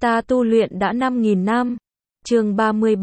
Ta tu luyện đã 5.000 năm. Chương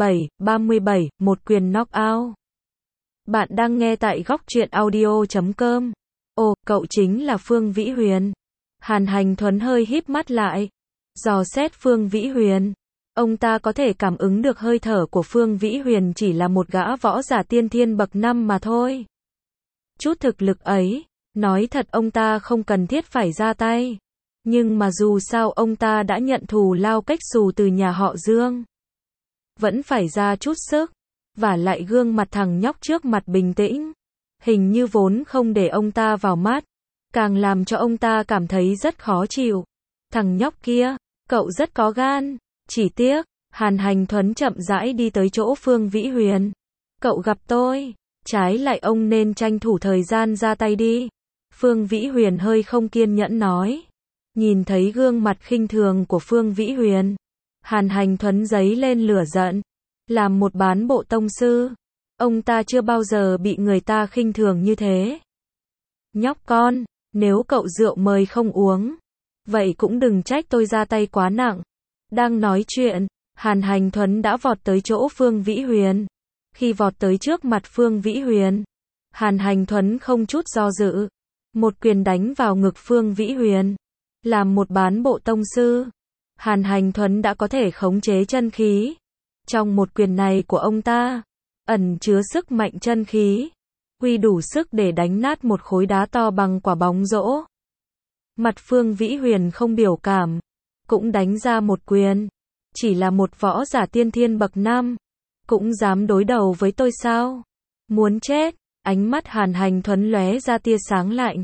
37, một quyền knock out. Bạn đang nghe tại Góc Truyện Audio.com. Ồ, cậu chính là Phương Vĩ Huyền. Hàn Hành Thuấn hơi híp mắt lại, dò xét Phương Vĩ Huyền. Ông ta có thể cảm ứng được hơi thở của Phương Vĩ Huyền chỉ là một gã võ giả tiên thiên bậc 5 mà thôi. Chút thực lực ấy, nói thật ông ta không cần thiết phải ra tay. Nhưng mà dù sao ông ta đã nhận thù lao cách xù từ nhà họ Dương. Vẫn phải ra chút sức. Vả lại gương mặt thằng nhóc trước mặt bình tĩnh. Hình như vốn không để ông ta vào mắt. Càng làm cho ông ta cảm thấy rất khó chịu. Thằng nhóc kia, cậu rất có gan. Chỉ tiếc, Hàn Hành Thuấn chậm rãi đi tới chỗ Phương Vĩ Huyền. Cậu gặp tôi. Trái lại ông nên tranh thủ thời gian ra tay đi. Phương Vĩ Huyền hơi không kiên nhẫn nói. Nhìn thấy gương mặt khinh thường của Phương Vĩ Huyền, Hàn Hành Thuấn dấy lên lửa giận. Làm một bán bộ tông sư, ông ta chưa bao giờ bị người ta khinh thường như thế. Nhóc con, nếu cậu rượu mời không uống, vậy cũng đừng trách tôi ra tay quá nặng. Đang nói chuyện, Hàn Hành Thuấn đã vọt tới chỗ Phương Vĩ Huyền. Khi vọt tới trước mặt Phương Vĩ Huyền, Hàn Hành Thuấn không chút do dự, một quyền đánh vào ngực Phương Vĩ Huyền. Làm một bán bộ tông sư, Hàn Hành Thuấn đã có thể khống chế chân khí. Trong một quyền này của ông ta, ẩn chứa sức mạnh chân khí, quy đủ sức để đánh nát một khối đá to bằng quả bóng rổ. Mặt Phương Vĩ Huyền không biểu cảm, cũng đánh ra một quyền. Chỉ là một võ giả tiên thiên bậc 5, cũng dám đối đầu với tôi sao? Muốn chết. Ánh mắt Hàn Hành Thuấn lóe ra tia sáng lạnh.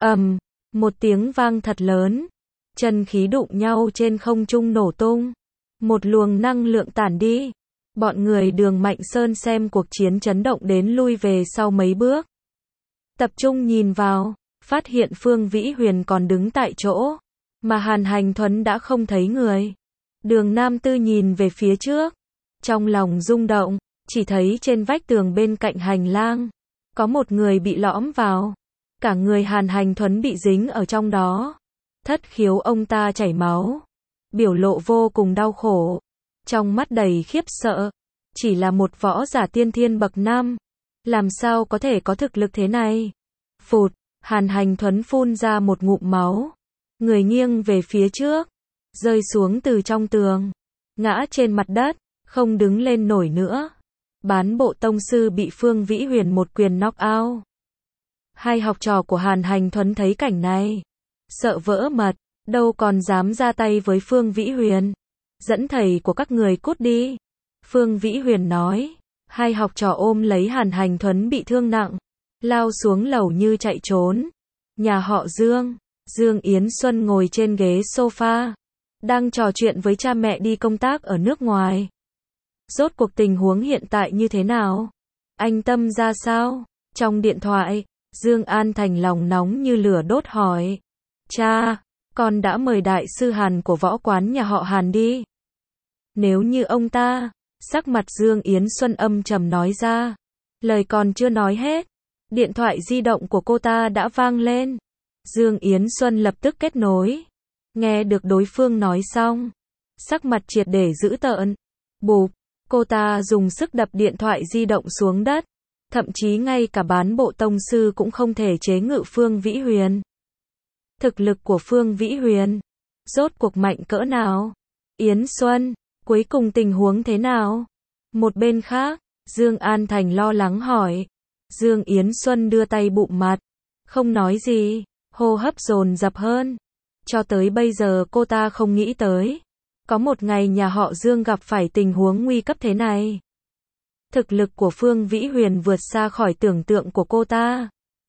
Một tiếng vang thật lớn, chân khí đụng nhau trên không trung nổ tung. Một luồng năng lượng tản đi. Bọn người Đường Mạnh Sơn xem cuộc chiến chấn động đến lui về sau mấy bước. Tập trung nhìn vào, phát hiện Phương Vĩ Huyền còn đứng tại chỗ, mà Hàn Hành Thuấn đã không thấy người. Đường Nam Tư nhìn về phía trước, trong lòng rung động, chỉ thấy trên vách tường bên cạnh hành lang, có một người bị lõm vào. Cả người Hàn Hành Thuấn bị dính ở trong đó. Thất khiếu ông ta chảy máu, biểu lộ vô cùng đau khổ, trong mắt đầy khiếp sợ. Chỉ là một võ giả tiên thiên bậc 5, làm sao có thể có thực lực thế này? Phụt, Hàn Hành Thuấn phun ra một ngụm máu, người nghiêng về phía trước, rơi xuống từ trong tường, ngã trên mặt đất, không đứng lên nổi nữa. Bán bộ tông sư bị Phương Vĩ Huyền một quyền knock out. Hai học trò của Hàn Hành Thuấn thấy cảnh này, sợ vỡ mật, đâu còn dám ra tay với Phương Vĩ Huyền. Dẫn thầy của các người cút đi. Phương Vĩ Huyền nói. Hai học trò ôm lấy Hàn Hành Thuấn bị thương nặng, lao xuống lầu như chạy trốn. Nhà họ Dương, Dương Yến Xuân ngồi trên ghế sofa, đang trò chuyện với cha mẹ đi công tác ở nước ngoài. Rốt cuộc tình huống hiện tại như thế nào? Anh Tâm ra sao? Trong điện thoại, Dương An Thành lòng nóng như lửa đốt hỏi. Cha, con đã mời đại sư Hàn của võ quán nhà họ Hàn đi. Nếu như ông ta, sắc mặt Dương Yến Xuân âm trầm nói ra. Lời còn chưa nói hết, điện thoại di động của cô ta đã vang lên. Dương Yến Xuân lập tức kết nối. Nghe được đối phương nói xong, sắc mặt triệt để dữ tợn. Bụp, cô ta dùng sức đập điện thoại di động xuống đất. Thậm chí ngay cả bán bộ tông sư cũng không thể chế ngự Phương Vĩ Huyền. Thực lực của Phương Vĩ Huyền, rốt cuộc mạnh cỡ nào? Yến Xuân, cuối cùng tình huống thế nào? Một bên khác, Dương An Thành lo lắng hỏi. Dương Yến Xuân đưa tay bụm mặt, không nói gì, hô hấp dồn dập hơn. Cho tới bây giờ cô ta không nghĩ tới, có một ngày nhà họ Dương gặp phải tình huống nguy cấp thế này. Thực lực của Phương Vĩ Huyền vượt xa khỏi tưởng tượng của cô ta.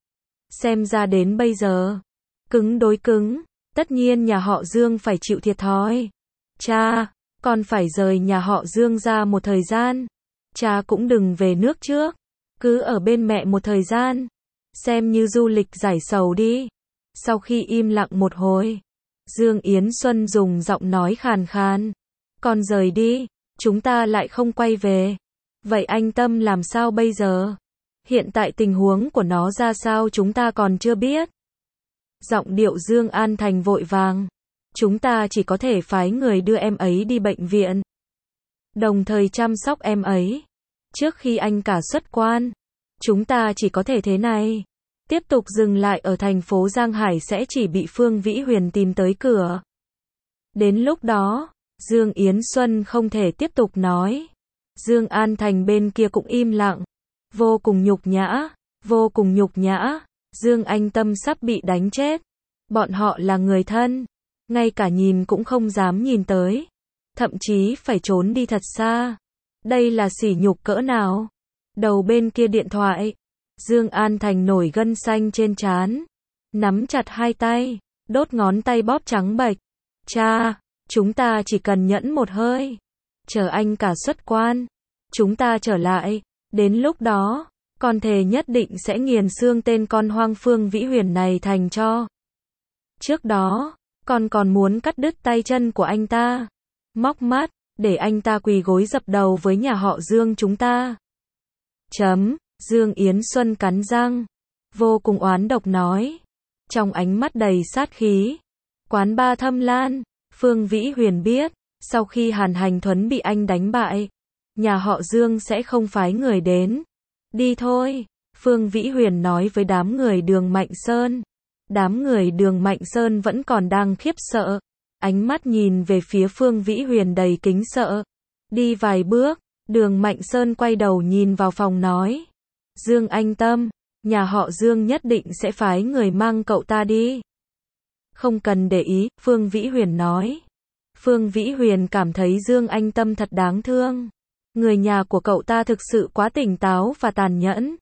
Xem ra đến bây giờ, cứng đối cứng, tất nhiên nhà họ Dương phải chịu thiệt thòi. Cha, con phải rời nhà họ Dương ra một thời gian. Cha cũng đừng về nước trước, cứ ở bên mẹ một thời gian, xem như du lịch giải sầu đi. Sau khi im lặng một hồi, Dương Yến Xuân dùng giọng nói khàn khàn. Con rời đi, chúng ta lại không quay về. Vậy anh Tâm làm sao bây giờ? Hiện tại tình huống của nó ra sao chúng ta còn chưa biết. Giọng điệu Dương An Thành vội vàng. chúng ta chỉ có thể phái người đưa em ấy đi bệnh viện, đồng thời chăm sóc em ấy. Trước khi anh cả xuất quan, chúng ta chỉ có thể thế này. Tiếp tục dừng lại ở thành phố Giang Hải sẽ chỉ bị Phương Vĩ Huyền tìm tới cửa. Đến lúc đó, Dương Yến Xuân không thể tiếp tục nói. Dương An Thành bên kia cũng im lặng. Vô cùng nhục nhã, vô cùng nhục nhã. Dương Anh Tâm sắp bị đánh chết. Bọn họ là người thân, ngay cả nhìn cũng không dám nhìn tới. Thậm chí phải trốn đi thật xa. Đây là sỉ nhục cỡ nào? Đầu bên kia điện thoại, Dương An Thành nổi gân xanh trên trán, nắm chặt hai tay, đốt ngón tay bóp trắng bệch. Cha, chúng ta chỉ cần nhẫn một hơi, chờ anh cả xuất quan, chúng ta trở lại, đến lúc đó, con thề nhất định sẽ nghiền xương tên con hoang Phương Vĩ Huyền này thành tro. Trước đó, con còn muốn cắt đứt tay chân của anh ta, móc mắt, để anh ta quỳ gối dập đầu với nhà họ Dương chúng ta. Dương Yến Xuân cắn răng, vô cùng oán độc nói, trong ánh mắt đầy sát khí. Quán ba Thâm Lan, Phương Vĩ Huyền biết, sau khi Hàn Hành Thuấn bị anh đánh bại, nhà họ Dương sẽ không phái người đến. Đi thôi, Phương Vĩ Huyền nói với đám người Đường Mạnh Sơn. Đám người Đường Mạnh Sơn vẫn còn đang khiếp sợ, ánh mắt nhìn về phía Phương Vĩ Huyền đầy kính sợ. Đi vài bước, Đường Mạnh Sơn quay đầu nhìn vào phòng nói, Dương Anh Tâm, nhà họ Dương nhất định sẽ phái người mang cậu ta đi. Không cần để ý, Phương Vĩ Huyền nói. Phương Vĩ Huyền cảm thấy Dương Anh Tâm thật đáng thương. Người nhà của cậu ta thực sự quá tỉnh táo và tàn nhẫn.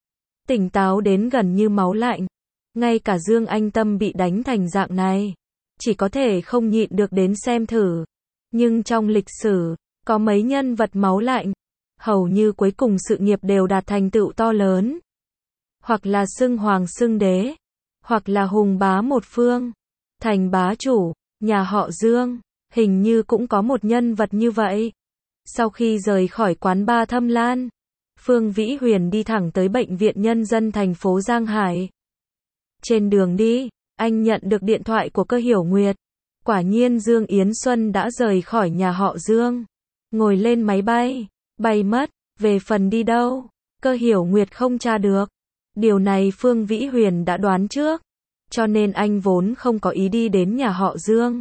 Tỉnh táo đến gần như máu lạnh. Ngay cả Dương Anh Tâm bị đánh thành dạng này, chỉ có thể không nhịn được đến xem thử. Nhưng trong lịch sử, có mấy nhân vật máu lạnh, hầu như cuối cùng sự nghiệp đều đạt thành tựu to lớn. Hoặc là xưng hoàng xưng đế, hoặc là hùng bá một phương, thành bá chủ. Nhà họ Dương, hình như cũng có một nhân vật như vậy. Sau khi rời khỏi quán ba Thâm Lan, Phương Vĩ Huyền đi thẳng tới Bệnh viện Nhân dân thành phố Giang Hải. Trên đường đi, anh nhận được điện thoại của Cơ Hiểu Nguyệt. Quả nhiên Dương Yến Xuân đã rời khỏi nhà họ Dương, ngồi lên máy bay, bay mất. Về phần đi đâu, Cơ Hiểu Nguyệt không tra được. Điều này Phương Vĩ Huyền đã đoán trước, cho nên anh vốn không có ý đi đến nhà họ Dương.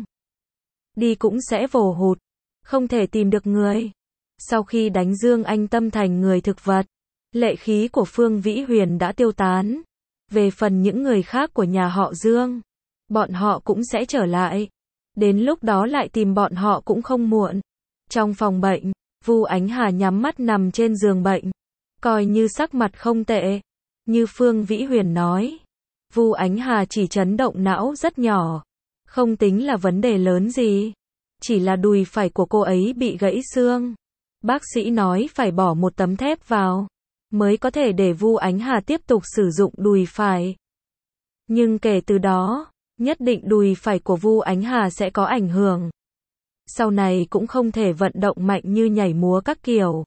Đi cũng sẽ vồ hụt, không thể tìm được người. Sau khi đánh Dương Anh Tâm thành người thực vật, lệ khí của Phương Vĩ Huyền đã tiêu tán. Về phần những người khác của nhà họ Dương, bọn họ cũng sẽ trở lại. Đến lúc đó lại tìm bọn họ cũng không muộn. Trong phòng bệnh, Vu Ánh Hà nhắm mắt nằm trên giường bệnh, coi như sắc mặt không tệ. Như Phương Vĩ Huyền nói, Vu Ánh Hà chỉ chấn động não rất nhỏ, không tính là vấn đề lớn gì. Chỉ là đùi phải của cô ấy bị gãy xương. Bác sĩ nói phải bỏ một tấm thép vào, mới có thể để Vu Ánh Hà tiếp tục sử dụng đùi phải. Nhưng kể từ đó, nhất định đùi phải của Vu Ánh Hà sẽ có ảnh hưởng. Sau này cũng không thể vận động mạnh như nhảy múa các kiểu.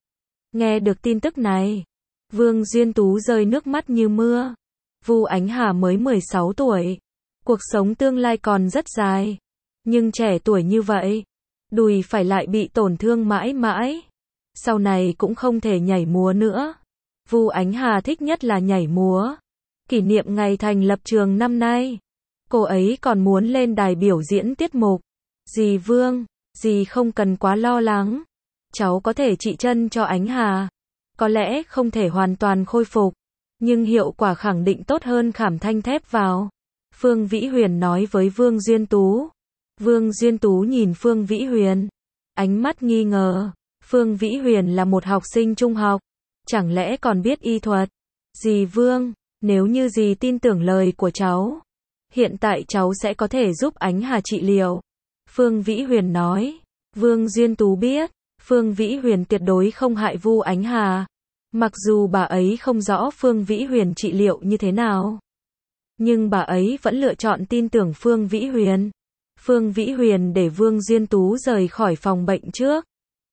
Nghe được tin tức này, Vương Duyên Tú rơi nước mắt như mưa. Vu Ánh Hà mới 16 tuổi, cuộc sống tương lai còn rất dài. Nhưng trẻ tuổi như vậy, đùi phải lại bị tổn thương mãi mãi. Sau này cũng không thể nhảy múa nữa. Vu Ánh Hà thích nhất là nhảy múa. Kỷ niệm ngày thành lập trường năm nay, cô ấy còn muốn lên đài biểu diễn tiết mục. Dì Vương, dì không cần quá lo lắng. Cháu có thể trị chân cho Ánh Hà. Có lẽ không thể hoàn toàn khôi phục, nhưng hiệu quả khẳng định tốt hơn khảm thanh thép vào. Phương Vĩ Huyền nói với Vương Duyên Tú. Vương Duyên Tú nhìn Phương Vĩ Huyền, ánh mắt nghi ngờ. Phương Vĩ Huyền là một học sinh trung học, chẳng lẽ còn biết y thuật? Dì Vương, nếu như dì tin tưởng lời của cháu, hiện tại cháu sẽ có thể giúp Ánh Hà trị liệu. Phương Vĩ Huyền nói. Vương Duyên Tú biết, Phương Vĩ Huyền tuyệt đối không hại Vu Ánh Hà. Mặc dù bà ấy không rõ Phương Vĩ Huyền trị liệu như thế nào, nhưng bà ấy vẫn lựa chọn tin tưởng Phương Vĩ Huyền. Phương Vĩ Huyền để Vương Duyên Tú rời khỏi phòng bệnh trước,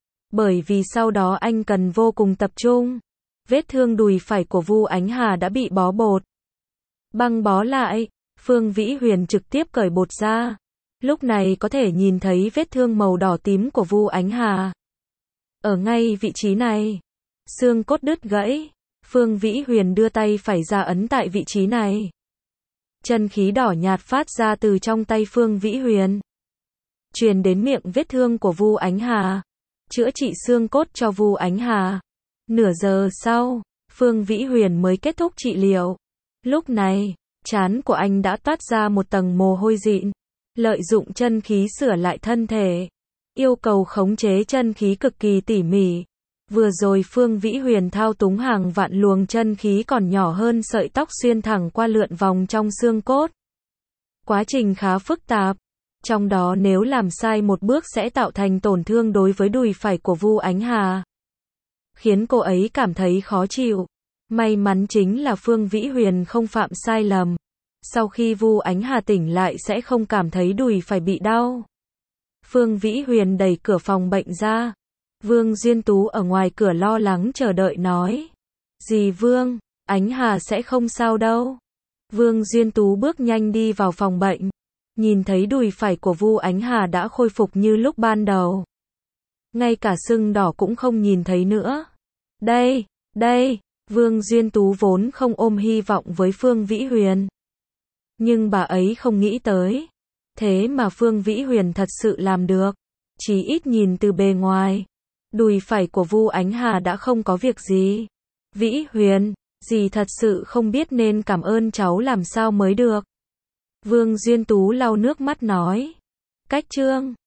bởi vì sau đó anh cần vô cùng tập trung. Vết thương đùi phải của Vu Ánh Hà đã bị bó bột, băng bó lại. Phương Vĩ Huyền trực tiếp cởi bột ra, Lúc này có thể nhìn thấy vết thương màu đỏ tím của Vu Ánh Hà. Ở ngay vị trí này, xương cốt đứt gãy, Phương Vĩ Huyền đưa tay phải ra ấn tại vị trí này. Chân khí đỏ nhạt phát ra từ trong tay Phương Vĩ Huyền, truyền đến miệng vết thương của Vu Ánh Hà, chữa trị xương cốt cho Vu Ánh Hà. Nửa giờ sau, Phương Vĩ Huyền mới kết thúc trị liệu. Lúc này, trán của anh đã toát ra một tầng mồ hôi dịn. Lợi dụng chân khí sửa lại thân thể, yêu cầu khống chế chân khí cực kỳ tỉ mỉ. Vừa rồi Phương Vĩ Huyền thao túng hàng vạn luồng chân khí còn nhỏ hơn sợi tóc xuyên thẳng qua lượn vòng trong xương cốt. Quá trình khá phức tạp, trong đó nếu làm sai một bước sẽ tạo thành tổn thương đối với đùi phải của Vu Ánh Hà, khiến cô ấy cảm thấy khó chịu. May mắn chính là Phương Vĩ Huyền không phạm sai lầm. Sau khi Vu Ánh Hà tỉnh lại sẽ không cảm thấy đùi phải bị đau. Phương Vĩ Huyền đẩy cửa phòng bệnh ra. Vương Duyên Tú ở ngoài cửa lo lắng chờ đợi nói. Dì Vương, Ánh Hà sẽ không sao đâu. Vương Duyên Tú bước nhanh đi vào phòng bệnh. Nhìn thấy đùi phải của Vu Ánh Hà đã khôi phục như lúc ban đầu. Ngay cả sưng đỏ cũng không nhìn thấy nữa. Đây, Vương Duyên Tú vốn không ôm hy vọng với Phương Vĩ Huyền. Nhưng bà ấy không nghĩ tới. Thế mà Phương Vĩ Huyền thật sự làm được. Chỉ ít nhìn từ bề ngoài, đùi phải của Vu Ánh Hà đã không có việc gì. Vĩ Huyền, dì thật sự không biết nên cảm ơn cháu làm sao mới được. Vương Duyên Tú lau nước mắt nói. Cách chương